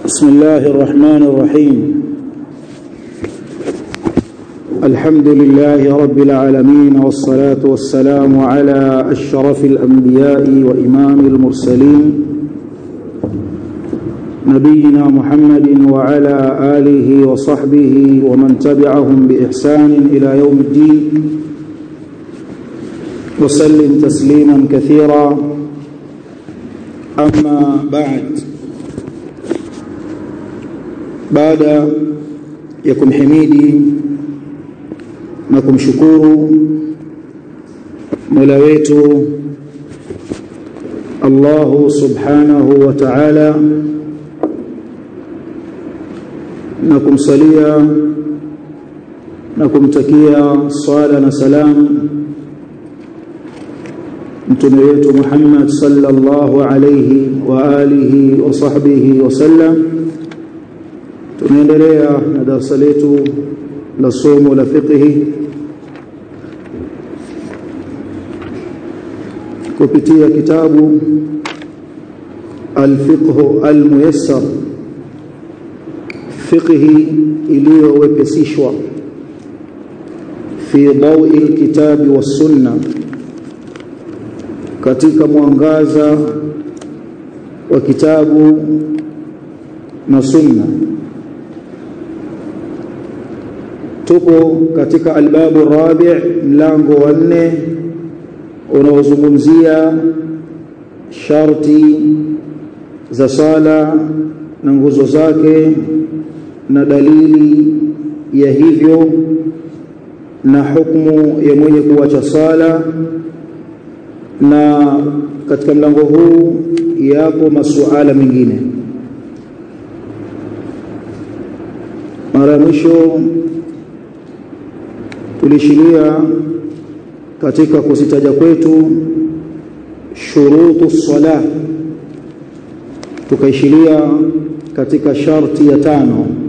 بسم الله الرحمن الرحيم. الحمد لله رب العالمين، والصلاة والسلام على أشرف الأنبياء وإمام المرسلين نبينا محمد وعلى آله وصحبه ومن تبعهم بإحسان إلى يوم الدين، وسلم تسليما كثيرا. أما baada ya kumhimidi na kumshukuru Mola wetu Allah subhanahu wa ta'ala na kumsalia na kumtakia swala na salam mtume wetu Muhammad sallallahu alayhi wa alihi wa sahbihi wa sallam. Tunaendelea na darasa letu la somo la fiqh kupitia kitabu al-fiqh al-muyassar, fiqh iliyowepesishwa fi dawi al-kitabi was-sunnah, katika mwangaza wa kitabu na sunna. Tuko katika albabu rabi', mlango wa 4 unaozungumzia sharti za sala na nguzo zake na dalili ya hivyo na hukumu ya mwenye kuacha sala. Na katika mlango huu yapo masuala mengine. Mara mwisho tulishilia katika kusitaja kwetu shurutu salah, tukaishilia katika sharti ya 5.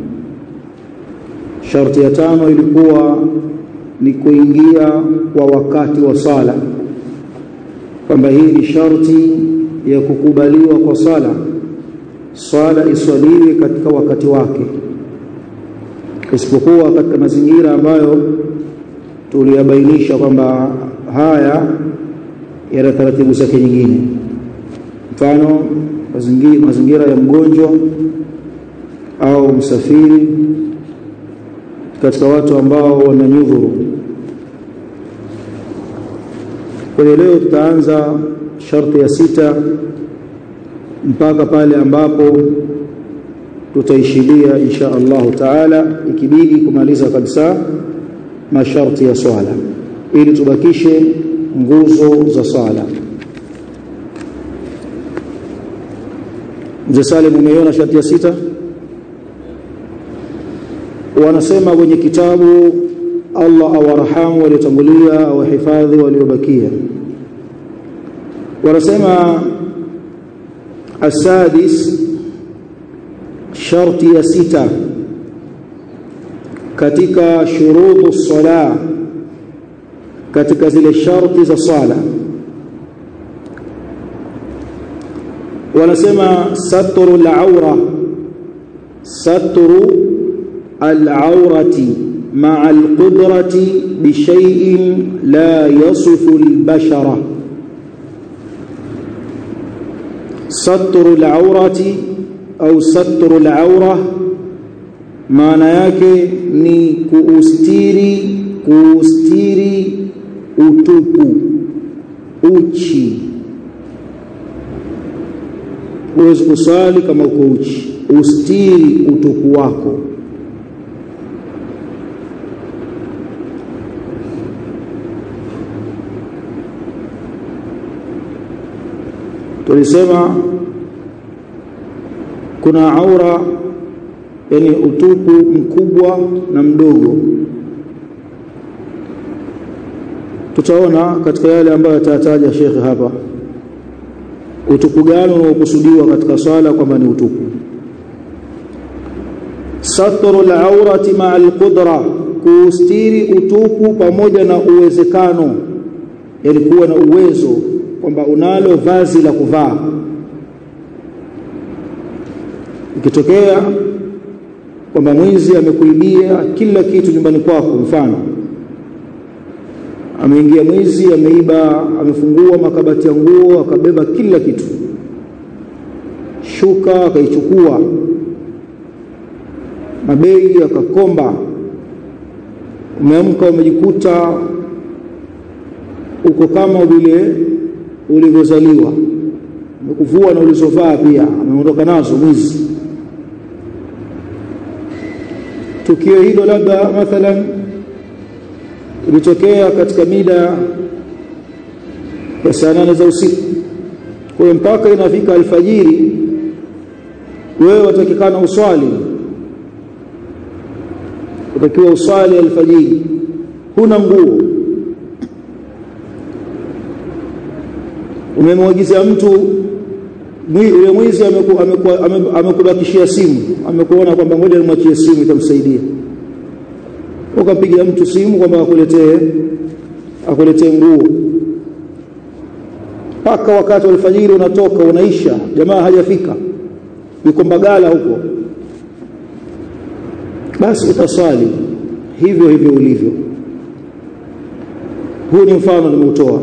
Sharti ya 5 ilikuwa ni kuingia kwa wakati wa sala, kwamba hii ni sharti ya kukubaliwa kwa sala iswaliwe katika wakati wake, isipokuwa katika mazingira ambayo tuliyabainisha kwamba haya yana taratibu zake nyingine. Mfano, mazingira ya mgonjwa au msafiri, katika watu ambao wana nyudhuru. Kwa hiyo leo tutaanza sharti ya 6 mpaka pale ambapo tutaishilia insha Allah taala, ikibidi kumaliza kabisa masharti ya swala ili tubakishe nguzo za swala. Je, Salim, umeona sharti ya 6? Wanasema kwenye kitabu, Allah awarhamu waliotangulia, awahifadhi waliobakia. Wanasema asadis, sharti ya 6 katika shurutu sala, katika zile sharti za sala. Wanasema satru al-awra, satru al-awrati ma'a al-qudrati bi shay'in la yasifu al-bashara. Satru al-awrati au satru al-awra maana yake ni kuustiri utupu, uchi. Uweze kusali kama uko uchi, ustiri utupu wako. Tulisema kuna aura, yani utupu mkubwa na mdogo. Tutaona katika yale ambayo atataja Sheikh hapa utupu gani unaokusudiwa katika swala kwamba ni utupu. Satru al-awrati ma'a al-qudra, kustiri utupu pamoja na uwezekano, yani kuwa na uwezo kwamba unalo vazi la kuvaa. Ikitokea kwamba mwizi amekuibia kila kitu nyumbani kwako, mfano ameingia mwizi, ameiba, amefungua makabati ya nguo, akabeba kila kitu, shuka akaichukua, mabegi akakomba, umeamka umejikuta uko kama vile ulivyozaliwa, umekuvua na ulizovaa pia ameondoka nazo mwizi. Tukio hilo labda mathalan ilitokea katika mida ya saa 8 za usiku, kwa mpaka inafika alfajiri wewe watakikana uswali, utakiwa uswali alfajiri, huna nguo, umemwagiza mtu, yule mwizi amekubakishia simu, amekuona kwamba ngoja nimwachie simu itamsaidia, ukampigia mtu simu kwamba akuletee nguo, paka wakati wa alfajiri unatoka unaisha, jamaa hajafika, yuko Mbagala huko, basi utaswali hivyo hivyo ulivyo. Huu ni mfano nimeutoa.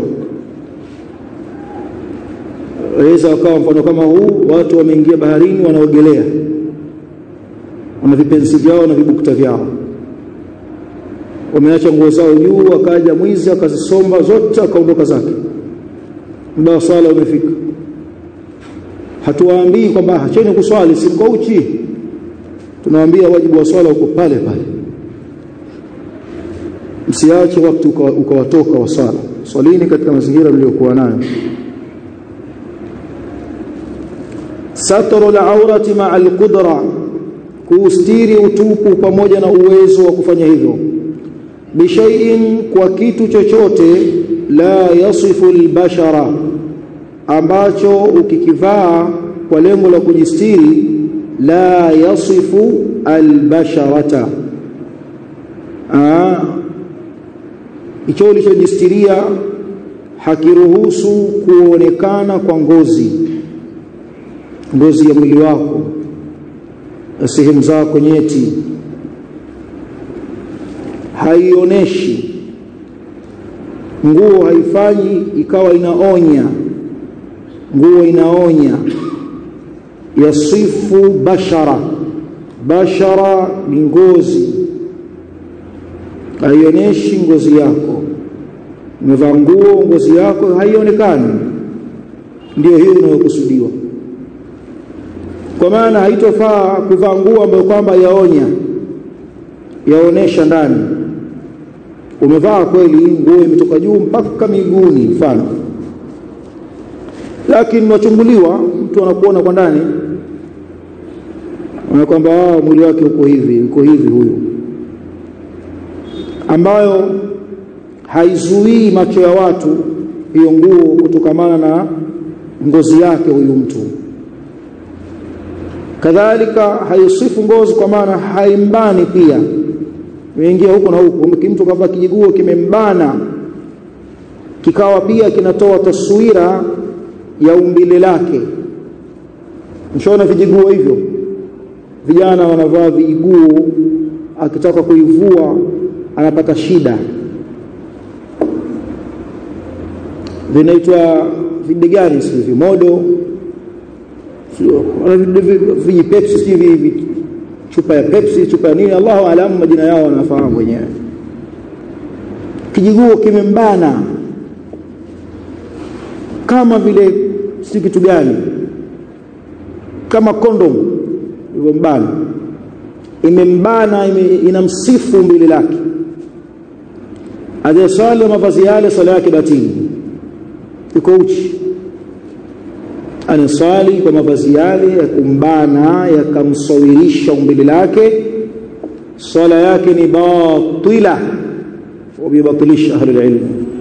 Waweza ukawa mfano kama huu, watu wameingia baharini wanaogelea, wana vipenzi vyao na vibukta vyao, wameacha nguo zao juu, akaja mwizi akazisomba zote akaondoka zake, muda wa swala umefika. Hatuwaambii kwamba acheni kuswali si mko uchi, tunawaambia wajibu wa swala uko pale pale, msiache wakati ukawatoka wa swala, swalini katika mazingira mliokuwa nayo. Satru al-aurati ma'a al-qudra, kustiri utupu pamoja na uwezo wa kufanya hivyo. Bishai'in, kwa kitu chochote, la yasifu al-bashara, ambacho ukikivaa kwa lengo la kujistiri, la yasifu al-basharata, hicho ulichojistiria hakiruhusu kuonekana kwa ngozi ya mwili wako, sehemu zako nyeti, haionyeshi. Nguo haifanyi ikawa inaonya, nguo inaonya. Yasifu bashara ni ngozi, haionyeshi ngozi yako. Umevaa nguo, ngozi yako haionekani, ndio hiyo inayokusudiwa. Kwa maana haitofaa kuvaa nguo ambayo kwamba yaonesha ndani. Umevaa kweli nguo imetoka juu mpaka miguuni mfano, lakini unachunguliwa, mtu anakuona kwa ndani, anakwamba mwili wake uko hivi huyu, ambayo haizuii macho ya watu hiyo nguo kutokamana na ngozi yake huyu mtu. Kadhalika haisifu ngozi kwa maana haimbani pia, imeingia huko na huko. Mtu kavaa kijiguo kimembana, kikawa pia kinatoa taswira ya umbile lake. Mshaona vijiguo hivyo, vijana wanavaa vijiguo, akitaka kuivua anapata shida, vinaitwa videgani hivi, modo, viji Pepsi hivi, chupa ya Pepsi, chupa ya nini, Allahu aalam majina yao wanafahamu wenyewe. Kijiguo kimembana kama vile si kitu gani, kama kondom imembana, inamsifu mbili lake. Adesali mavazi yale, sala yake batili, iko uchi. Anasali kwa mavazi yale ya kumbana, yakamsawirisha umbile lake, sala yake ni batila, wabibatilisha ahli ilmu.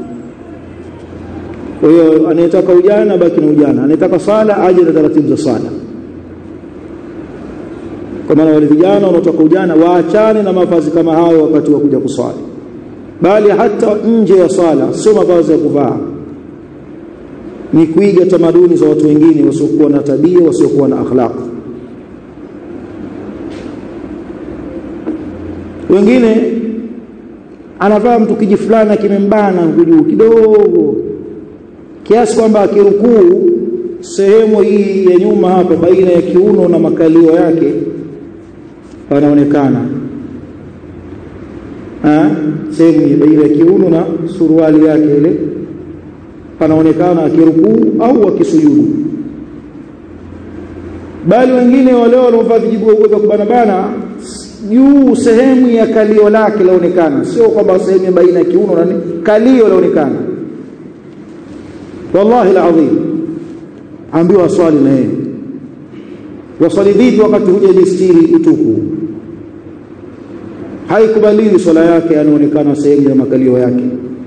Kwa hiyo anayetaka ujana baki na ujana, anayetaka sala aje na taratibu za sala. Kwa maana wale vijana wanaotaka ujana waachane na mavazi kama hayo wakati wa kuja kusali, bali hata nje ya sala sio mavazi ya kuvaa, ni kuiga tamaduni za watu wengine wasiokuwa na tabia, wasiokuwa na akhlaq. Wengine anavaa mtu kijifulana kimembana juu kidogo kiasi kwamba akirukuu sehemu hii ya nyuma hapa baina ya kiuno na makalio yake panaonekana. Sehemu baina ya kiuno na suruali yake ile panaonekana akirukuu au akisujudu. Bali wengine wale wanaovaa vijibuo vya kubanabana juu sehemu ya kalio lake laonekana, sio kwamba sehemu ya baina ya kiuno na kalio laonekana. Wallahi alazim, ambiwa swali na yeye. Waswali vipi wakati hujajistiri utupu? Haikubaliwi swala yake anaonekana sehemu ya makalio yake.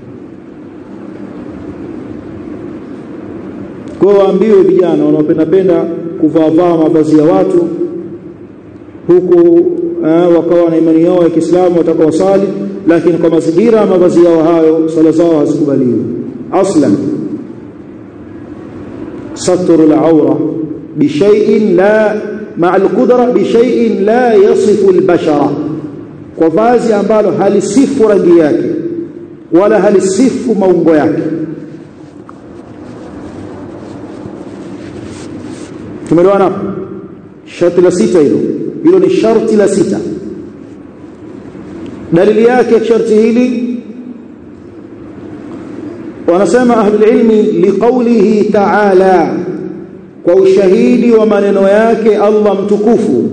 Kwa waambiwe vijana wanaopenda kuvaa mavazi ya watu huku wakawa na imani yao ya Kiislamu watakao wasali, lakini kwa mazingira mavazi yao hayo swala zao hazikubaliwi aslan. Satrul awra bishay'in la ma'a al-qudra bishay'in la yasifu al-bashara, kwa vazi ambalo halisifu rangi yake wala halisifu maungo yake. Tumeelewana hapo? Sharti la 6 hilo ni sharti la 6. Dalili yake ya sharti hili wanasema ahli ilmi liqaulihi ta'ala, kwa ushahidi wa maneno yake Allah mtukufu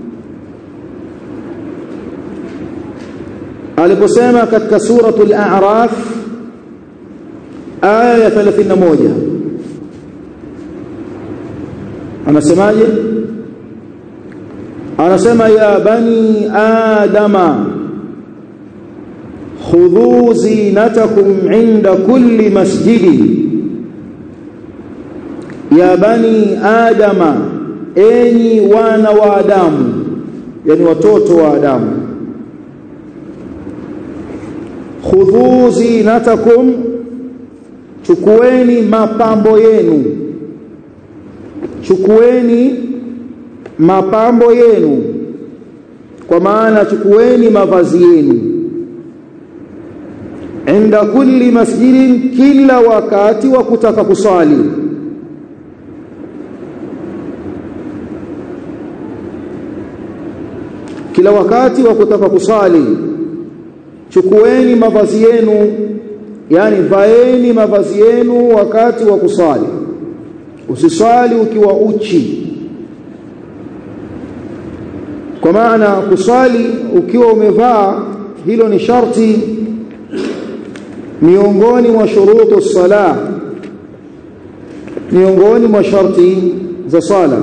aliposema katika suratul A'raf aya ya 31. Anasemaje? Anasema ya bani adama khudhu zinatakum inda kulli masjidi. Ya bani adama, enyi wana wa Adamu, yani watoto wa Adamu. Khudhu zinatakum, chukueni mapambo yenu, chukueni mapambo yenu, kwa maana chukueni mavazi yenu. Inda kulli masjidin, kila wakati wa kutaka kusali. Kila wakati wa kutaka kusali chukueni mavazi yenu, yani vaeni mavazi yenu wakati wa kusali. Usisali ukiwa uchi, kwa maana kusali ukiwa umevaa, hilo ni sharti miongoni mwa shurutu sala, miongoni mwa sharti za sala.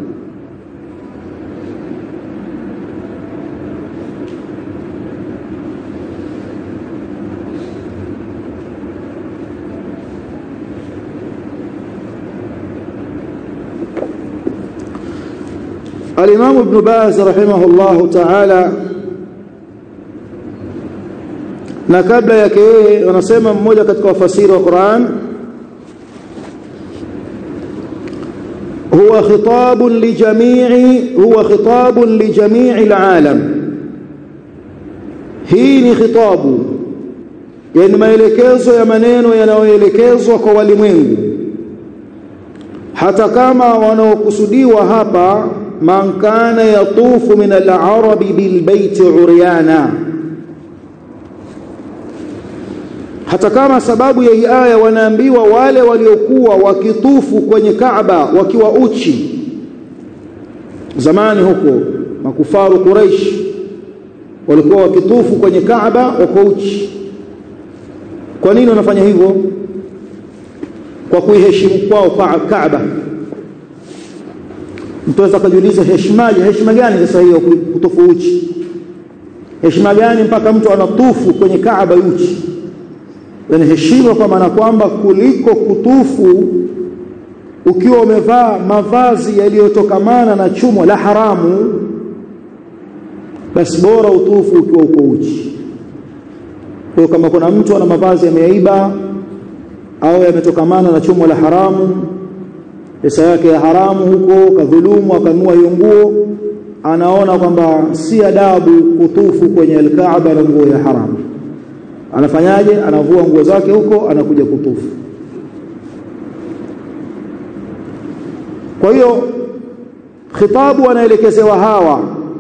Al-Imam Ibn Baz rahimahullahu ta'ala, na kabla yake wanasema mmoja katika wafasiri wa Qur'an, huwa khitabun li jami'i al-alam. Hii ni khitabu, yani maelekezo ya maneno yanayoelekezwa kwa walimwengu, hata kama wanaokusudiwa hapa man kana yatufu min al-arabi bil baiti uryana. Hata kama sababu ya hii aya wanaambiwa wale waliokuwa wakitufu kwenye Kaaba wakiwa uchi zamani huko, makufaru Quraish walikuwa wakitufu kwenye Kaaba wako uchi. Kwa nini wanafanya hivyo? Kwa kuiheshimu kwao Kaaba. Mtu anaweza kujiuliza heshima gani sasa hiyo kutufu uchi? Heshima gani mpaka mtu anatufu kwenye Kaaba uchi? Yani heshima kwa maana kwamba kuliko kutufu ukiwa umevaa mavazi yaliyotokamana na chumo la haramu, basi bora utufu ukiwa uko uchi. Kwa kama kuna mtu ana mavazi yameiba au yametokamana na chumo la haramu, pesa yake ya haramu huko kadhulumu akanua hiyo nguo, anaona kwamba si adabu kutufu kwenye al-Kaaba na nguo ya haram, anafanyaje? Anavua nguo zake huko, anakuja kutufu. Kwa hiyo khitabu anaelekezewa hawa,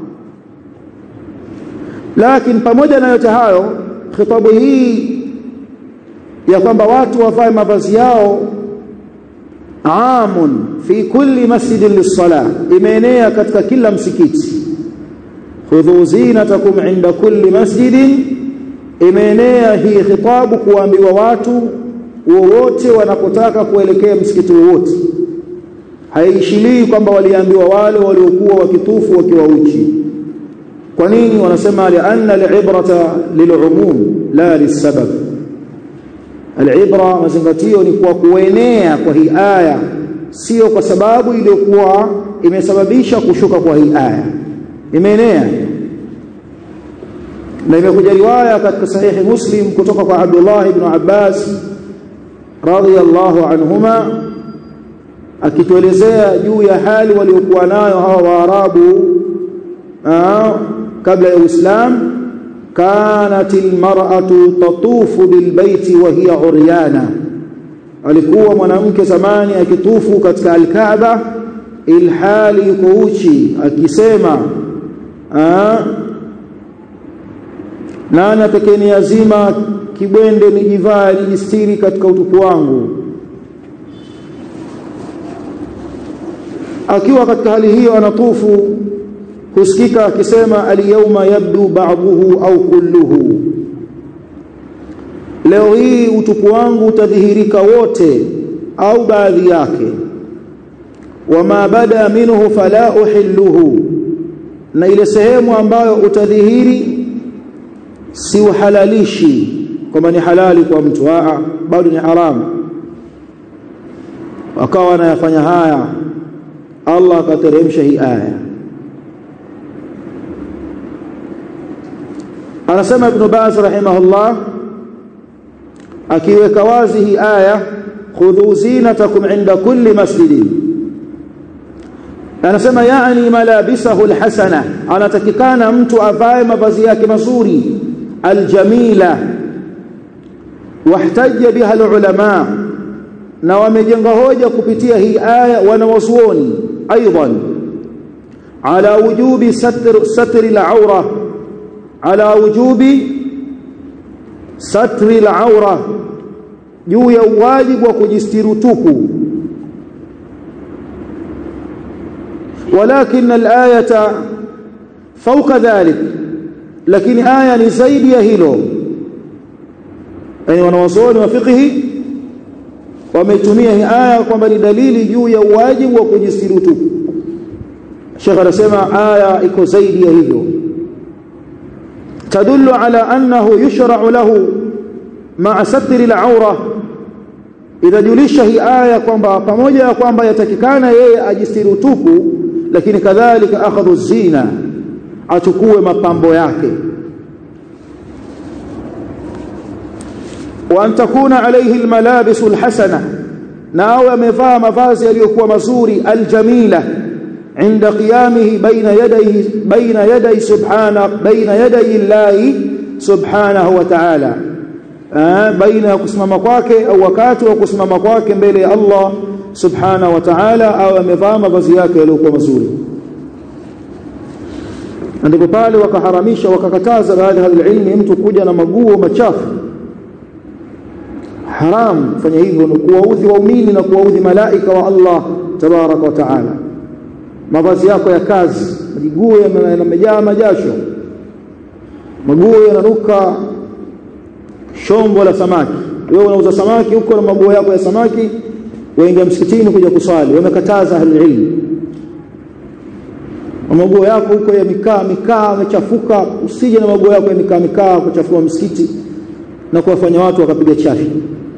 lakini pamoja na yote hayo, khitabu hii ya kwamba watu wavae mavazi yao aamun fi kulli masjidin lis-salah, imeenea katika kila msikiti. Khudhu zinatakum inda kulli masjidin, imeenea hii khitabu kuambiwa watu wowote wanapotaka kuelekea msikiti wowote. Haishilii kwamba waliambiwa wale waliokuwa wakitufu wakiwa uchi. Kwa nini? Wanasema lianna al-ibrata lil'umum la lis-sabab. Al-ibra, mazingatio ni kwa kuenea kwa hii aya, sio kwa sababu iliyokuwa imesababisha kushuka kwa hii aya. Imeenea. Na imekuja riwaya katika sahihi Muslim kutoka kwa Abdullah ibn Abbas radhiyallahu anhuma, akituelezea juu ya hali waliokuwa nayo hawa Waarabu kabla ya Uislamu. كانت المرأة تطوف بالبيت وهي عريانة, alikuwa mwanamke zamani akitufu katika al-Kaaba ilhali yuko uchi, akisema nani pekee ni azima kibwende nijivaa nijistiri katika utupu wangu. Akiwa katika hali hiyo anatufu, husikika akisema al-yawma yabdu ba'dhuhu au kulluhu, leo hii utupu wangu utadhihirika wote au baadhi yake. Wama bada minhu fala uhilluhu, na ile sehemu ambayo utadhihiri si uhalalishi kama ni halali kwa mtu, bado ni haramu. Wakawa anayafanya haya, Allah akateremsha hii aya. Anasema Ibn Baz rahimahullah akiweka wazi hii aya, khudhu zinatakum inda kulli masjidin, anasema yani malabisahu alhasana, anatakikana mtu avae mavazi yake mazuri aljamila. Wahtajja biha alulama, na wamejenga hoja kupitia hii aya wanawazuoni aidan ala wujubi satri al-awra, ala wujubi satri al-awra, juu ya wajibu wa kujistiri tupu. Walakin al-ayata fawqa dhalik, lakini aya ni zaidi ya hilo. Yani wanawazuoni wa fiqhi wametumia hii aya kwamba ni dalili juu ya wajibu wa kujistiri tupu. Sheikh anasema aya iko zaidi ya hivyo. تدل على أنه يشرع له مع ستر العورة, إذا جلش هي آية kwamba pamoja ya kwamba yatakikana yeye ajistiri tupu, lakini kadhalika akhadhu zina, achukue mapambo yake. Wa an takuna alayhi almalabis alhasana, na awe amevaa mavazi yaliyokuwa mazuri aljamila عند قيامه بين يدي سبحانه بين يدي الله سبحانه وتعالى, baina kusimama kwake au wakati wa kusimama kwake mbele ya Allah subhanahu wa ta'ala, au amevaa mavazi yake yaliyokuwa mazuri. Ndipo pale wakaharamisha wakakataza baadhi ya ilmi mtu kuja na maguo machafu. Haram kufanya hivyo, ni kuwaudhi waumini na kuwaudhi malaika wa Allah tabaraka wa ta'ala. Mavazi yako ya kazi, maguo yamejaa majasho, maguo yananuka shombo la samaki. Wewe unauza samaki huko na maguo yako ya samaki, waingia msikitini kuja kuswali, wamekataza ahli ilmu. Maguo yako huko ya mikaa yamechafuka, usije na maguo yako ya mikaa kuchafua msikiti na kuwafanya watu wakapiga chafi.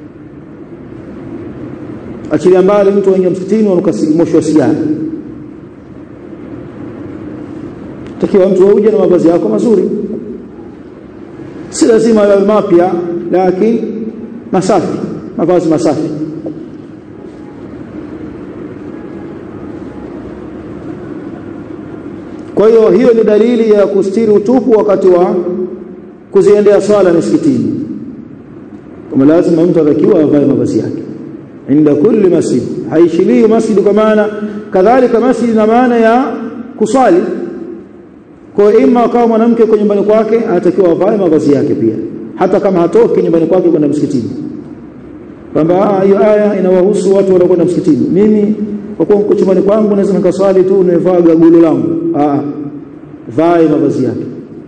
Achilia mbali mtu aingia msikitini wanuka moshi wa sigara. Takiwa mtu uje na mavazi yako mazuri, si lazima yawe mapya, lakini masafi, mavazi masafi. Kwa hiyo ni dalili ya kustiri utupu wakati wa kuziendea swala msikitini. Kama lazima mtu atakiwa avae mavazi yake inda kulli masjid, haishilii masjid kwa maana kadhalika masjid na maana ya kuswali. Kwa ima kama mwanamke kwa nyumbani kwake anatakiwa avae mavazi yake pia, hata kama hatoki nyumbani kwake kwenda msikitini. Kwamba hiyo aya inawahusu watu wanaokwenda msikitini. Mimi kwa kuwa niko nyumbani kwangu naweza nikaswali tu nimevaa gagulo langu. Vae mavazi yake.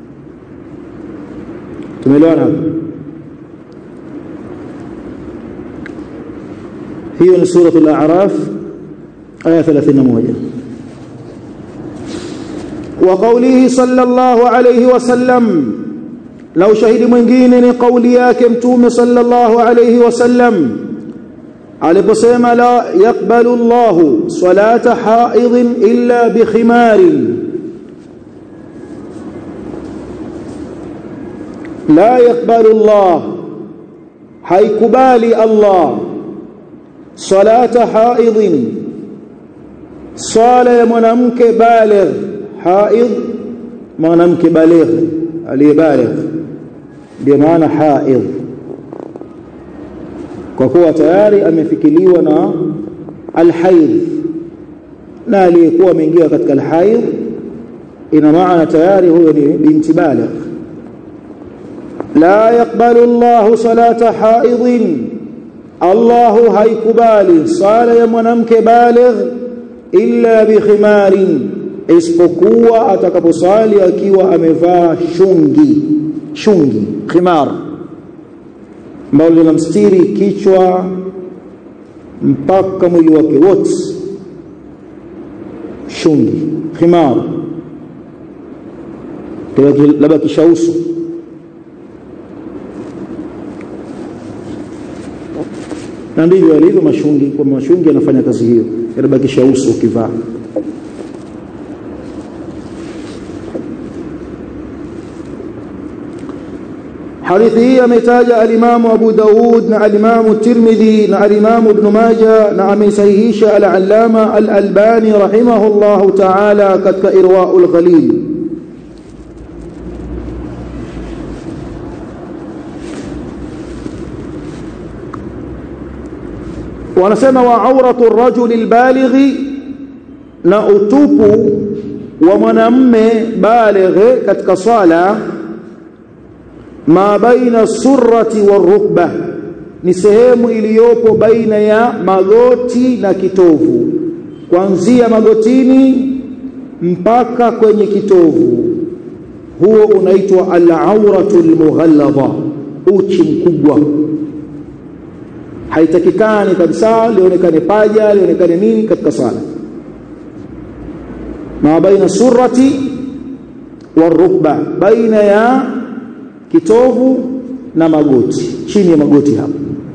Tumeelewana hapo? hiyo ni sura al-A'raf aya 31. Wa qawlihi sallallahu alayhi wasallam, lau shahidi mwingine ni kauli yake mtume sallallahu alayhi wasallam aliposema la yaqbalu Allahu salata haidhin illa bi khimarin. La yaqbalu Allah, haikubali Allah salata haidhin, sala ya mwanamke baligh. Haidh mwanamke baligh, aliyebaligh ndio maana haidh, kwa kuwa tayari amefikiliwa na alhaidh, na aliyekuwa ameingia katika alhaidh ina maana tayari huyo ni binti baligh. La yaqbalu Allahu salata haidhin, Allahu haikubali sala ya mwanamke baligh illa bi khimarin, isipokuwa atakaposali akiwa amevaa shungi khimar, ambalo linamstiri kichwa mpaka mwili wake wote. Shungi khimar labda kishausu. Na ndivyo alivyo mashungi, kwa mashungi yanafanya kazi hiyo, yanabakisha uso ukivaa. Hadithi hii ametaja al-Imam Abu Daud na al-Imam Tirmidhi na al-Imam Ibn Majah, na amesahihisha al-Allama al-Albani rahimahullahu ta'ala katika Irwaul Ghalil. Wanasema wa auratu ar-rajuli al-balighi, na utupu wa mwanamume baligh katika sala, ma baina surrati warukba, ni sehemu iliyopo baina ya magoti na kitovu, kuanzia magotini mpaka kwenye kitovu. Huo unaitwa al-auratu al-mughalladha, uchi mkubwa. Haitakikani kabisa lionekane paja, lionekane nini katika sala. Ma baina surrati warukba, baina ya kitovu na magoti, chini ya magoti hapo.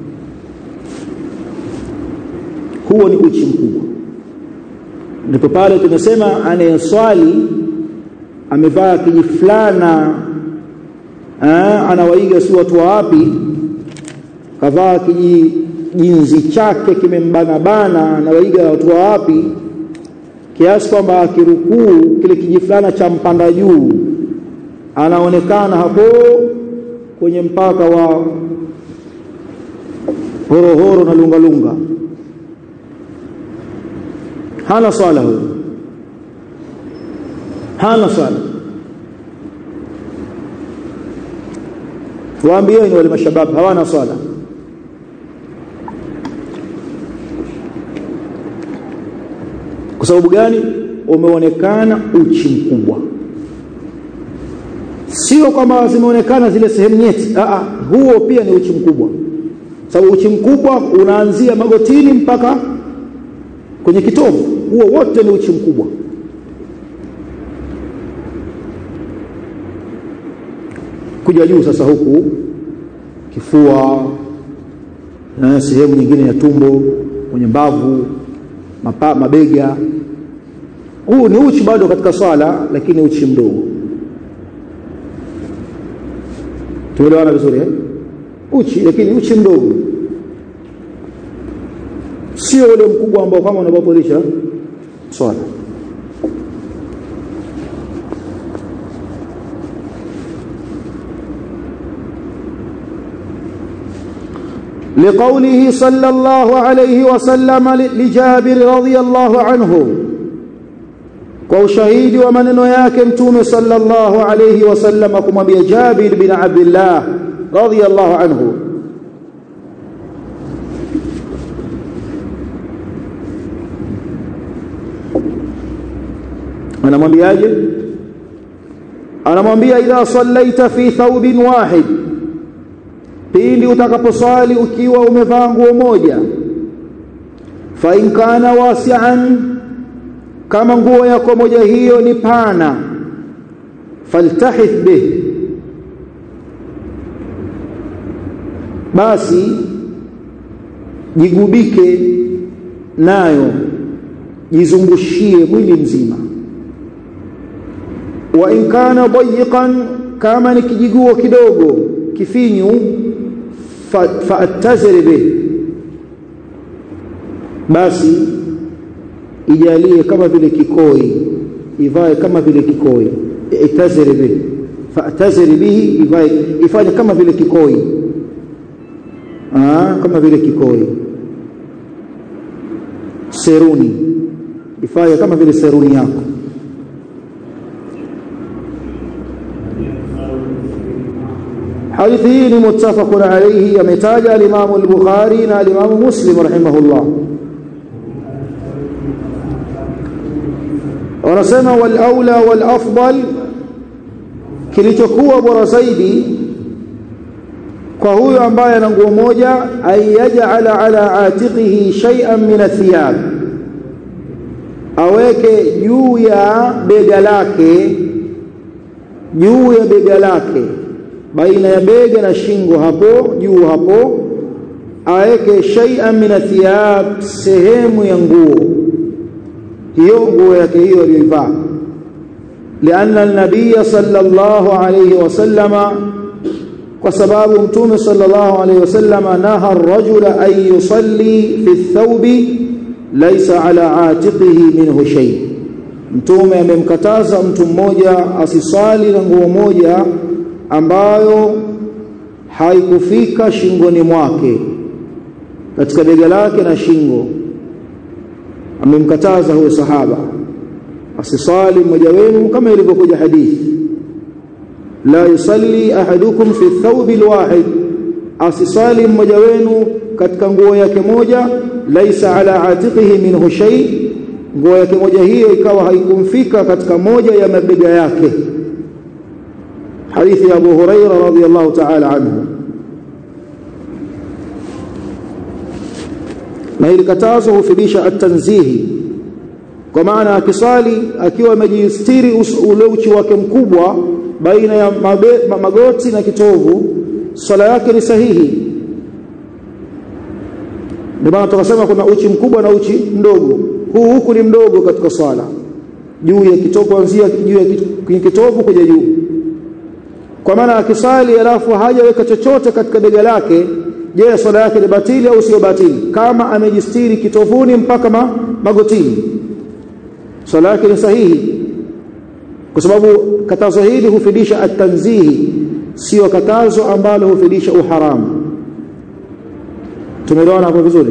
Huo ni uchi mkubwa. Ndipo pale tunasema anayeswali amevaa kijifulana, anawaiga si watu wapi, kavaa kijinzi chake kimembana bana, anawaiga watu wapi, kiasi kwamba akirukuu kile kijifulana cha mpanda juu anaonekana hapo kwenye mpaka wa horohoro na lungalunga. Hana swala huyo, hana swala. Waambieni wale mashabab hawana swala. Kwa sababu gani? Umeonekana uchi mkubwa. Sio kama zimeonekana zile sehemu nyeti, huo pia ni uchi mkubwa. Sababu uchi mkubwa unaanzia magotini mpaka kwenye kitovu, huo wote ni uchi mkubwa. Kuja juu sasa huku kifua na sehemu nyingine ya tumbo, kwenye mbavu, mabega, huu ni uchi bado katika swala, lakini uchi mdogo. Tuelewana vizuri uchi, lakini uchi mdogo, sio ule mkubwa ambao kama unabapolisha swala. لقوله صلى الله عليه وسلم لجابر رضي الله عنه وشهيد ومنن yake mtume sallallahu alayhi wasallam kumwambia Jabir bin Abdullah radiyallahu anhu anamwambia idha sallaita fi thawbin wahid, pindi utakaposali ukiwa umevaa nguo moja, fa in kana wasi'an, kama nguo yako moja hiyo ni pana, faltahith bih, basi jigubike nayo, jizungushie mwili mzima. Wa in kana dayiqan, kama ni kijiguo kidogo kifinyu, fa'tazir bih, basi ijalie kama vile kikoi, ivae kama vile kikoi. Itazir bih, fa'tazir bihi, ifanye kama vile kikoi, kama vile kikoi. Seruni, ifanye kama vile seruni yako. Hadithi hii ni muttafaqun alayhi, ametaja al-Imam al-Bukhari na al-Imam Muslim rahimahullah. Wanasema wal aula wal afdal, kilichokuwa bora zaidi kwa huyo ambaye ana nguo moja, ayaj'ala ala atiqihi shay'an min athiyab, aweke juu ya bega lake, baina ya bega na shingo hapo juu hapo, aweke shay'an min athiyab, sehemu ya nguo hiyo, nguo yake hiyo aliyovaa. Lianna an-nabiy sallallahu alayhi wasallama, kwa sababu mtume sallallahu alayhi wasallama naha ar-rajula an yusalli fi ath-thawbi laysa ala atiqihi minhu shay, mtume amemkataza mtu mmoja asisali na nguo moja ambayo haikufika shingoni mwake, katika bega lake na shingo. Amemkataza huyo sahaba asisali mmoja wenu, kama ilivyokuja hadithi, la yusalli ahadukum fi thawb alwahid, asisali mmoja wenu katika nguo yake moja, laisa ala atiqihi minhu shay, nguo yake moja hiyo ikawa haikumfika katika moja ya mabega yake. Hadithi ya Abu Hurairah radhiyallahu ta'ala anhu. Na hili katazo hufidisha at-tanzihi, kwa maana akisali akiwa amejistiri ule uchi wake mkubwa baina ya magoti na kitovu, sala yake ni sahihi. Ndio maana tukasema kuna uchi mkubwa na uchi mdogo. Huku ni mdogo katika sala, juu ya kitovu, kuanzia juu ya kitovu kuja juu. Kwa maana akisali alafu hajaweka chochote katika bega lake, je, sala yake ni batili au sio batili? Kama amejistiri kitovuni mpaka magotini, sala yake ni sahihi, kwa sababu katazo hili hufidisha at-tanzihi, sio katazo ambalo hufidisha uharamu. Tumeelewana hapo vizuri?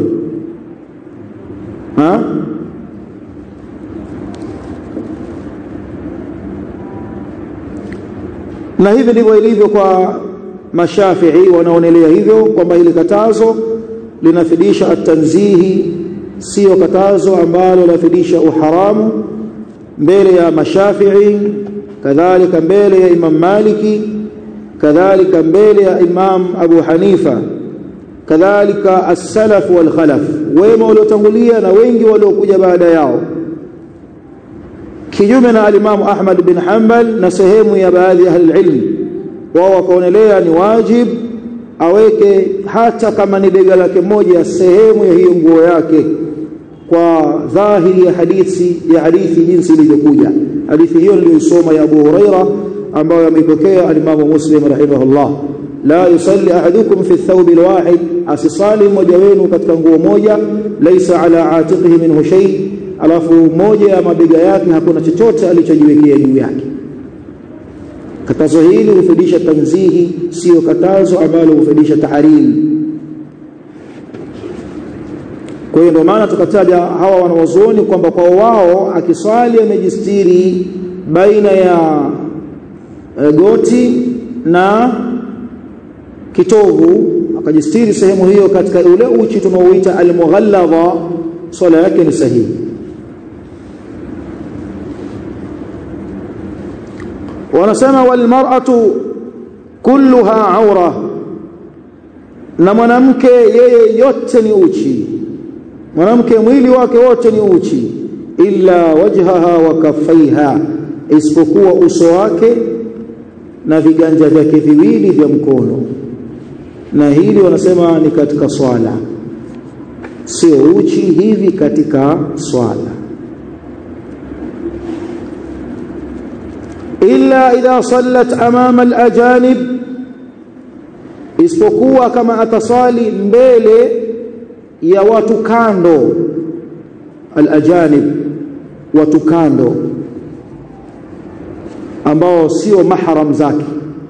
Na hivi ndivyo ilivyo kwa Mashafi'i, wanaonelea hivyo kwamba hili katazo linafidisha at-tanzihi, sio katazo ambalo linafidisha uharamu, mbele ya Mashafi'i, kadhalika mbele ya Imam Maliki, kadhalika mbele ya Imam Abu Hanifa, kadhalika as-salaf wal khalaf, wema waliotangulia na wengi waliokuja baada yao, kinyume na al-Imam Ahmad bin Hanbal na sehemu ya baadhi ya ahli ilm. Wao wakaonelea ni wajib aweke hata kama ni bega lake moja sehemu ya hiyo nguo yake, kwa dhahiri ya hadithi jinsi ilivyokuja. Hadithi hiyo niliyosoma ya Abu Huraira ambayo ameipokea al-Imam Muslim rahimahullah, la yusalli ahadukum fi thawb alwahid, asisali mmoja wenu katika nguo moja, laysa ala atiqihi minhu shay, alafu moja ya mabega yake hakuna chochote alichojiwekea juu yake. Katazo hili hufidisha tanzihi, sio katazo ambalo hufidisha tahrim. Kwa hiyo ndio maana tukataja hawa wanawazuoni kwamba kwa wao akiswali amejistiri baina ya goti na kitovu, akajistiri sehemu hiyo katika ule uchi tunaoita al-mughalladha, swala yake ni sahihi. Wanasema wal mar'atu kulluha awra, na mwanamke yeye yote ni uchi, mwanamke mwili wake wote ni uchi, illa wajhaha wa kaffaiha, isipokuwa uso wake na viganja vyake viwili vya mkono. Na hili wanasema ni katika swala, sio uchi hivi katika swala. Illa idha sallat amama al-ajanib, isipokuwa kama atasali mbele ya watu kando. Al-ajanib, watu kando ambao sio mahram zake,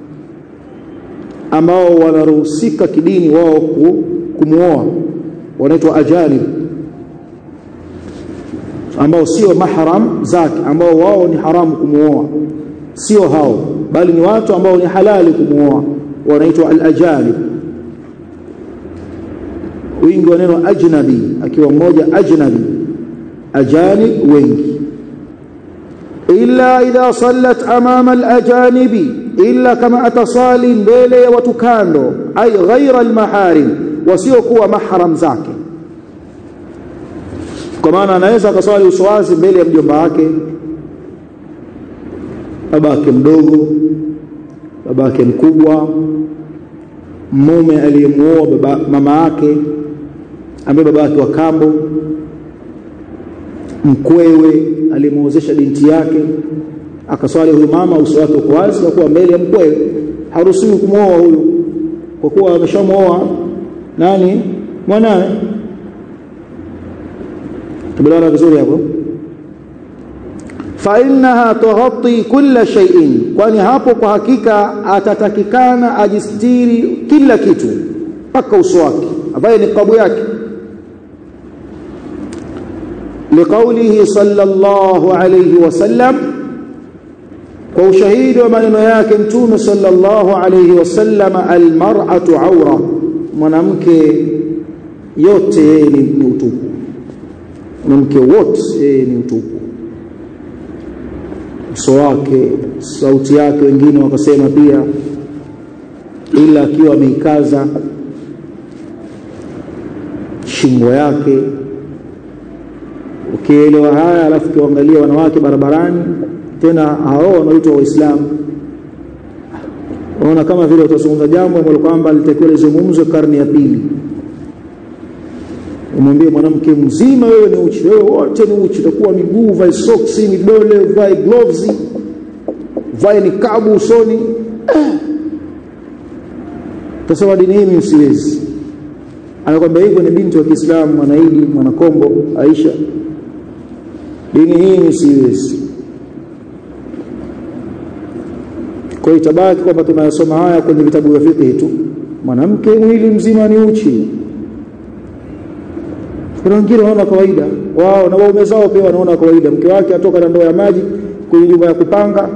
ambao wanaruhusika kidini wao kumuoa, wanaitwa ajanib, ambao sio mahram zake, ambao wao ni haramu kumuoa, sio hao, bali ni watu ambao ni halali kumuoa, wanaitwa al-ajanib. Wingi wa neno ajnabi, akiwa mmoja ajnabi, ajanib wengi. Illa idha sallat amama al-ajanibi, illa kama atasali mbele ya watu kando, ay ghaira al-maharim, wasiokuwa mahram zake. Kwa maana anaweza akaswali uso wazi mbele ya mjomba wake, babake mdogo, babake mkubwa, mume aliyemuoa mama yake ambaye babake wa kambo, mkwewe alimuozesha binti yake, akaswali huyu mama uso wake uko wazi kwa kuwa mbele ya mkwewe, haruhusiwi kumuoa huyu kwa kuwa ameshamuoa nani, mwanae. Tumeelewana vizuri hapo? Fa innaha tughatti kulla shay'in, kwani hapo kwa hakika atatakikana ajistiri kila kitu mpaka uso wake, ambaye ni kabu yake. Liqaulihi sallallahu alayhi wasallam, kwa ushahidi wa maneno yake Mtume sallallahu alayhi wasallam, almar'atu awra, mwanamke yote ni utupu, mwanamke wote ni utupu. Uso wake, sauti yake, wengine wakasema pia ila akiwa ameikaza shingo yake. Ukielewa haya alafu kiangalia wanawake barabarani, tena hao wanaitwa Waislamu, unaona kama vile utazungumza jambo ambalo kwamba litakiwa lizungumzwe karne ya pili. Umwambie mwanamke mzima wewe ni uchi, wewe wote ni uchi, utakuwa miguu vai socks, midole vai gloves, vai nikabu usoni. Tasema dini hii msiwezi. Anakwambia hivyo ni binti wa Kiislamu, Mwanaidi, Mwanakombo, Aisha. Dini hii msiwezi. Kwa hiyo itabaki kwamba tunayasoma haya kwenye vitabu vya fiqh tu. Mwanamke mwili mzima ni uchi. Kuna wengine wanaona kawaida, wao na waume zao pia wanaona kawaida. Mke wake atoka na ndoo ya maji kwenye nyumba ya kupanga,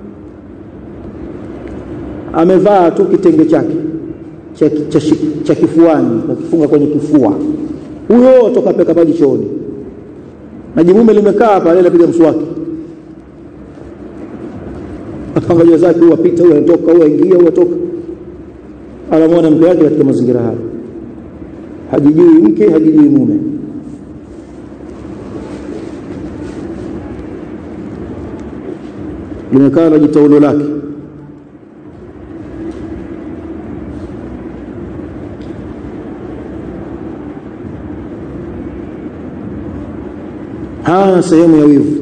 amevaa tu kitenge chake cha kifuani, akifunga kwenye kifua, huyo atoka peka maji chooni, na jimume limekaa pale anapiga mswaki, apangalia zake, huwa pita, huwa anatoka, huwa ingia, huwa toka. Anamwona mke wake katika mazingira hayo, hajijui mke, hajijui mume. Limekaa na jitaulo lake. Hana sehemu ya wivu.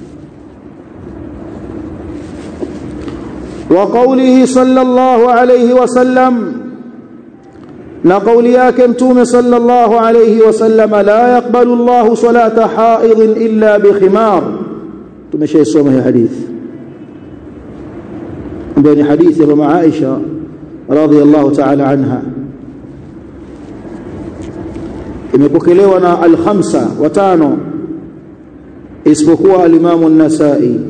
Wa qawlihi sallallahu alayhi wasallam, na qawli yake Mtume sallallahu alayhi wasallam, la yaqbalu Allahu salata haidhin illa bi khimar. Tumeshaisoma hii hadithi, ambayo ni hadithi ya mama Aisha radhiyallahu ta'ala anha. imepokelewa na al-khamsa watano isipokuwa al-Imam an-Nasa'i.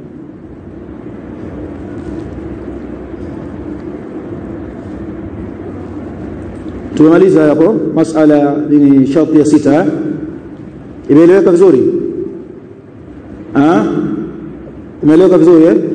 Tumemaliza hapo masala ni sharti ya 6. Imeeleweka vizuri? Imeeleweka vizuri